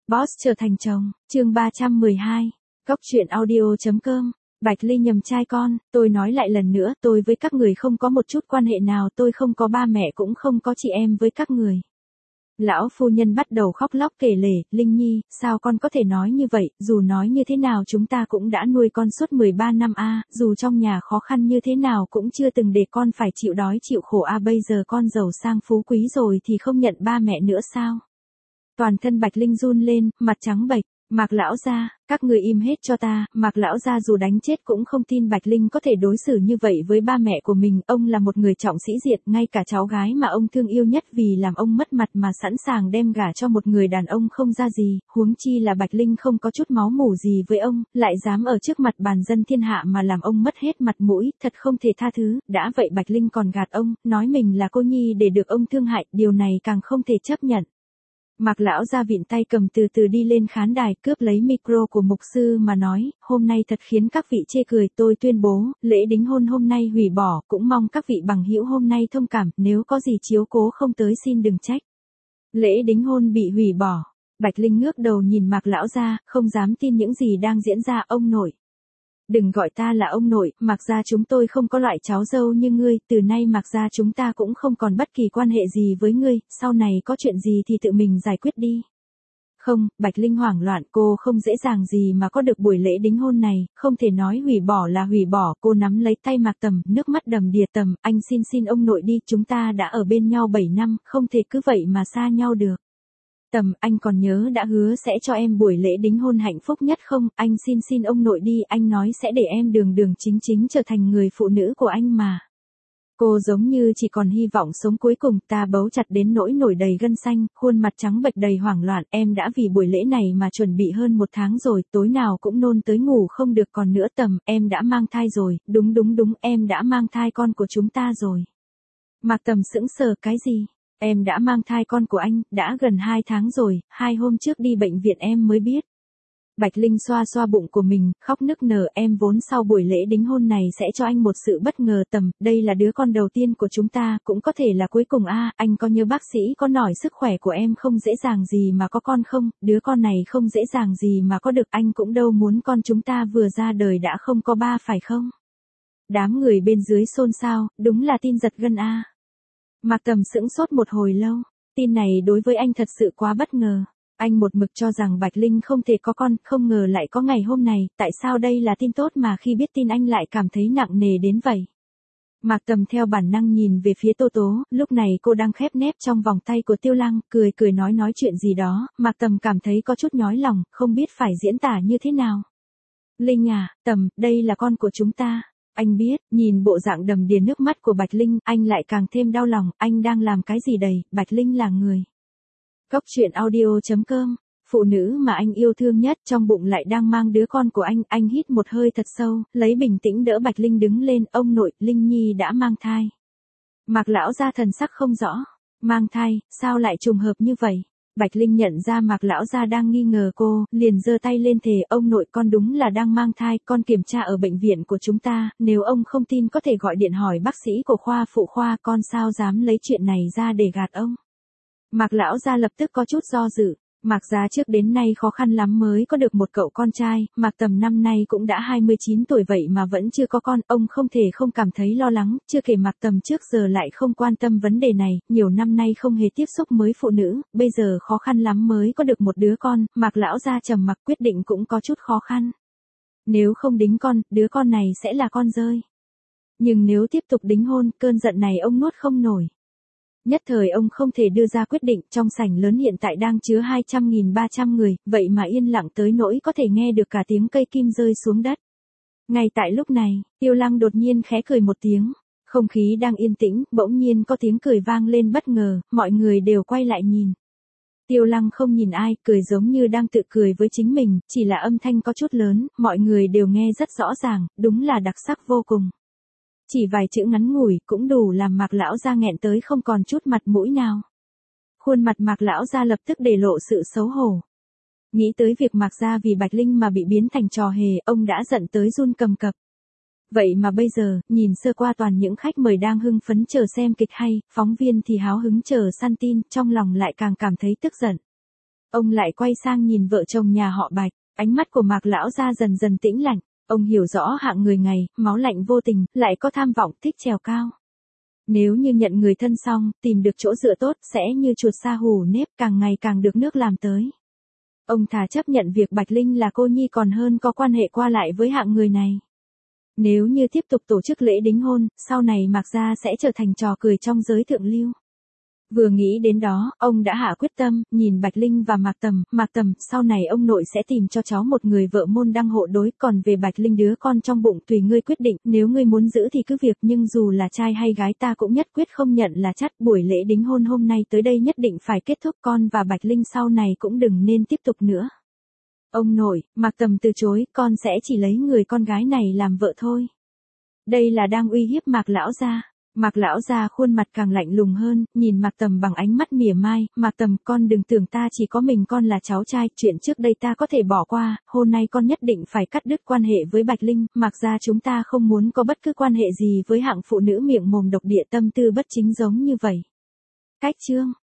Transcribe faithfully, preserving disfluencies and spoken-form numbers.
Boss trở thành chồng, chương ba trăm mười hai, Cốc truyện audio.com, Bạch Ly nhầm trai con, tôi nói lại lần nữa, tôi với các người không có một chút quan hệ nào, tôi không có ba mẹ cũng không có chị em với các người. Lão phu nhân bắt đầu khóc lóc kể lể, Linh Nhi, sao con có thể nói như vậy, dù nói như thế nào chúng ta cũng đã nuôi con suốt mười ba năm a, dù trong nhà khó khăn như thế nào cũng chưa từng để con phải chịu đói chịu khổ a, bây giờ con giàu sang phú quý rồi thì không nhận ba mẹ nữa sao? Toàn thân Bạch Linh run lên, mặt trắng bệch. Mạc lão gia, các người im hết cho ta, Mạc lão gia dù đánh chết cũng không tin Bạch Linh có thể đối xử như vậy với ba mẹ của mình, ông là một người trọng sĩ diện, ngay cả cháu gái mà ông thương yêu nhất vì làm ông mất mặt mà sẵn sàng đem gả cho một người đàn ông không ra gì, huống chi là Bạch Linh không có chút máu mủ gì với ông, lại dám ở trước mặt bàn dân thiên hạ mà làm ông mất hết mặt mũi, thật không thể tha thứ, đã vậy Bạch Linh còn gạt ông, nói mình là cô nhi để được ông thương hại, điều này càng không thể chấp nhận. Mạc lão gia vịn tay cầm từ từ đi lên khán đài, cướp lấy micro của mục sư mà nói, hôm nay thật khiến các vị chê cười, tôi tuyên bố, lễ đính hôn hôm nay hủy bỏ, cũng mong các vị bằng hữu hôm nay thông cảm, nếu có gì chiếu cố không tới xin đừng trách. Lễ đính hôn bị hủy bỏ. Bạch Linh ngước đầu nhìn Mạc lão gia, không dám tin những gì đang diễn ra. Ông nội. Đừng gọi ta là ông nội, Mạc gia chúng tôi không có loại cháu dâu như ngươi, từ nay Mạc gia chúng ta cũng không còn bất kỳ quan hệ gì với ngươi, sau này có chuyện gì thì tự mình giải quyết đi. Không, Bạch Linh hoảng loạn, cô không dễ dàng gì mà có được buổi lễ đính hôn này, không thể nói hủy bỏ là hủy bỏ, cô nắm lấy tay Mạc Tầm, nước mắt đầm đìa. Tầm, anh xin xin ông nội đi, chúng ta đã ở bên nhau bảy năm, không thể cứ vậy mà xa nhau được. Tầm, anh còn nhớ đã hứa sẽ cho em buổi lễ đính hôn hạnh phúc nhất không, anh xin xin ông nội đi, anh nói sẽ để em đường đường chính chính trở thành người phụ nữ của anh mà. Cô giống như chỉ còn hy vọng sống cuối cùng, ta bấu chặt đến nỗi nổi đầy gân xanh, khuôn mặt trắng bệch đầy hoảng loạn, em đã vì buổi lễ này mà chuẩn bị hơn một tháng rồi, tối nào cũng nôn tới ngủ không được. Còn nữa Tầm, em đã mang thai rồi, đúng đúng đúng, em đã mang thai con của chúng ta rồi. Mạc Tầm sững sờ, cái gì? Em đã mang thai con của anh, đã gần hai tháng rồi, hai hôm trước đi bệnh viện em mới biết. Bạch Linh xoa xoa bụng của mình, khóc nức nở, em vốn sau buổi lễ đính hôn này sẽ cho anh một sự bất ngờ. Tầm, đây là đứa con đầu tiên của chúng ta, cũng có thể là cuối cùng a, à, anh có nhớ bác sĩ có nói sức khỏe của em không dễ dàng gì mà có con không, đứa con này không dễ dàng gì mà có được, anh cũng đâu muốn con chúng ta vừa ra đời đã không có ba phải không? Đám người bên dưới xôn xao, đúng là tin giật gân a. À. Mạc Tầm sững sốt một hồi lâu, tin này đối với anh thật sự quá bất ngờ. Anh một mực cho rằng Bạch Linh không thể có con, không ngờ lại có ngày hôm này, tại sao đây là tin tốt mà khi biết tin anh lại cảm thấy nặng nề đến vậy. Mạc Tầm theo bản năng nhìn về phía Tô Tố, lúc này cô đang khép nép trong vòng tay của Tiêu Lăng, cười cười nói nói chuyện gì đó, Mạc Tầm cảm thấy có chút nhói lòng, không biết phải diễn tả như thế nào. Linh à, Tầm, đây là con của chúng ta. Anh biết, nhìn bộ dạng đầm đìa nước mắt của Bạch Linh, anh lại càng thêm đau lòng, anh đang làm cái gì đầy, Bạch Linh là người. Cốc truyện audio.com, phụ nữ mà anh yêu thương nhất trong bụng lại đang mang đứa con của anh, anh hít một hơi thật sâu, lấy bình tĩnh đỡ Bạch Linh đứng lên, ông nội, Linh Nhi đã mang thai. Mạc lão gia thần sắc không rõ, mang thai, sao lại trùng hợp như vậy? Bạch Linh nhận ra Mạc lão gia đang nghi ngờ cô, liền giơ tay lên thề, ông nội con đúng là đang mang thai, con kiểm tra ở bệnh viện của chúng ta, nếu ông không tin có thể gọi điện hỏi bác sĩ của khoa phụ khoa, con sao dám lấy chuyện này ra để gạt ông. Mạc lão gia lập tức có chút do dự, Mạc gia trước đến nay khó khăn lắm mới có được một cậu con trai, Mạc Tầm năm nay cũng đã hai mươi chín tuổi vậy mà vẫn chưa có con, ông không thể không cảm thấy lo lắng, chưa kể Mạc Tầm trước giờ lại không quan tâm vấn đề này, nhiều năm nay không hề tiếp xúc với phụ nữ, bây giờ khó khăn lắm mới có được một đứa con, Mạc lão gia trầm mặc quyết định cũng có chút khó khăn. Nếu không đính con, đứa con này sẽ là con rơi. Nhưng nếu tiếp tục đính hôn, cơn giận này ông nuốt không nổi. Nhất thời ông không thể đưa ra quyết định, trong sảnh lớn hiện tại đang chứa hai trăm nghìn ba trăm người, vậy mà yên lặng tới nỗi có thể nghe được cả tiếng cây kim rơi xuống đất. Ngay tại lúc này, Tiêu Lăng đột nhiên khẽ cười một tiếng, không khí đang yên tĩnh, bỗng nhiên có tiếng cười vang lên bất ngờ, mọi người đều quay lại nhìn. Tiêu Lăng không nhìn ai, cười giống như đang tự cười với chính mình, chỉ là âm thanh có chút lớn, mọi người đều nghe rất rõ ràng, đúng là đặc sắc vô cùng. Chỉ vài chữ ngắn ngủi cũng đủ làm Mạc lão gia nghẹn tới không còn chút mặt mũi nào. Khuôn mặt Mạc lão gia lập tức để lộ sự xấu hổ. Nghĩ tới việc Mạc gia vì Bạch Linh mà bị biến thành trò hề, ông đã giận tới run cầm cập. Vậy mà bây giờ, nhìn sơ qua toàn những khách mời đang hưng phấn chờ xem kịch hay, phóng viên thì háo hứng chờ săn tin, trong lòng lại càng cảm thấy tức giận. Ông lại quay sang nhìn vợ chồng nhà họ Bạch, ánh mắt của Mạc lão gia dần dần tĩnh lặng, ông hiểu rõ hạng người ngày, máu lạnh vô tình, lại có tham vọng, thích trèo cao. Nếu như nhận người thân xong, tìm được chỗ dựa tốt, sẽ như chuột sa hù nếp, càng ngày càng được nước làm tới. Ông thà chấp nhận việc Bạch Linh là cô nhi còn hơn có quan hệ qua lại với hạng người này. Nếu như tiếp tục tổ chức lễ đính hôn, sau này Mạc gia sẽ trở thành trò cười trong giới thượng lưu. Vừa nghĩ đến đó, ông đã hạ quyết tâm, nhìn Bạch Linh và Mạc Tầm, Mạc Tầm, sau này ông nội sẽ tìm cho cháu một người vợ môn đăng hộ đối, còn về Bạch Linh đứa con trong bụng tùy ngươi quyết định, nếu ngươi muốn giữ thì cứ việc, nhưng dù là trai hay gái ta cũng nhất quyết không nhận là chắt, buổi lễ đính hôn hôm nay tới đây nhất định phải kết thúc, con và Bạch Linh sau này cũng đừng nên tiếp tục nữa. Ông nội, Mạc Tầm từ chối, con sẽ chỉ lấy người con gái này làm vợ thôi. Đây là đang uy hiếp Mạc lão gia. Mạc lão gia khuôn mặt càng lạnh lùng hơn, nhìn Mạc Tầm bằng ánh mắt mỉa mai, Mạc Tầm con đừng tưởng ta chỉ có mình con là cháu trai, chuyện trước đây ta có thể bỏ qua, hôm nay con nhất định phải cắt đứt quan hệ với Bạch Linh, Mạc gia chúng ta không muốn có bất cứ quan hệ gì với hạng phụ nữ miệng mồm độc địa tâm tư bất chính giống như vậy. Cách chương